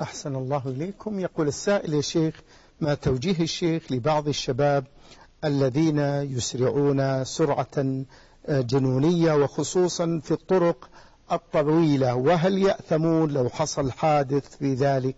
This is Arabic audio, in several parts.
أحسن الله إليكم. يقول السائل: يا شيخ، ما توجيه الشيخ لبعض الشباب الذين يسرعون سرعة جنونية وخصوصا في الطرق الطويلة، وهل يأثمون لو حصل حادث في ذلك؟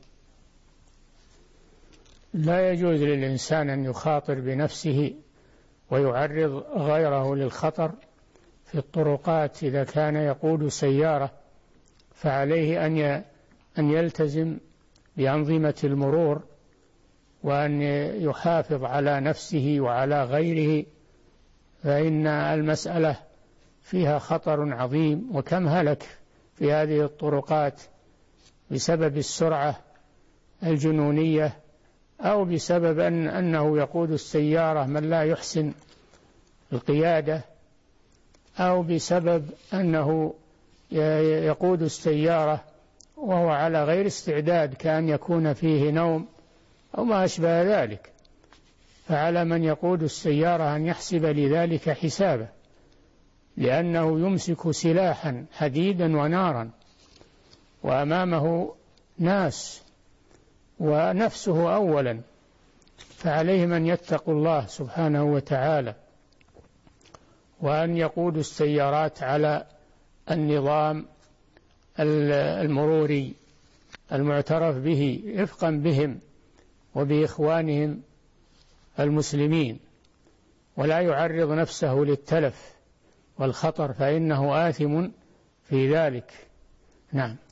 لا يجوز للإنسان أن يخاطر بنفسه ويعرض غيره للخطر في الطرقات. إذا كان يقود سيارة فعليه أن يلتزم بأنظمة المرور، وأن يحافظ على نفسه وعلى غيره، فإن المسألة فيها خطر عظيم. وكم هلك في هذه الطرقات بسبب السرعة الجنونية، أو بسبب أنه يقود السيارة من لا يحسن القيادة، أو بسبب أنه يقود السيارة وهو على غير استعداد، كأن يكون فيه نوم أو ما أشبه ذلك. فعلى من يقود السيارة أن يحسب لذلك حسابه، لأنه يمسك سلاحا حديدا ونارا، وأمامه ناس ونفسه أولا. فعليهم أن يتقوا الله سبحانه وتعالى، وأن يقودوا السيارات على النظام المروري المعترف به رفقا بهم وبإخوانهم المسلمين، ولا يعرض نفسه للتلف والخطر، فإنه آثم في ذلك. نعم.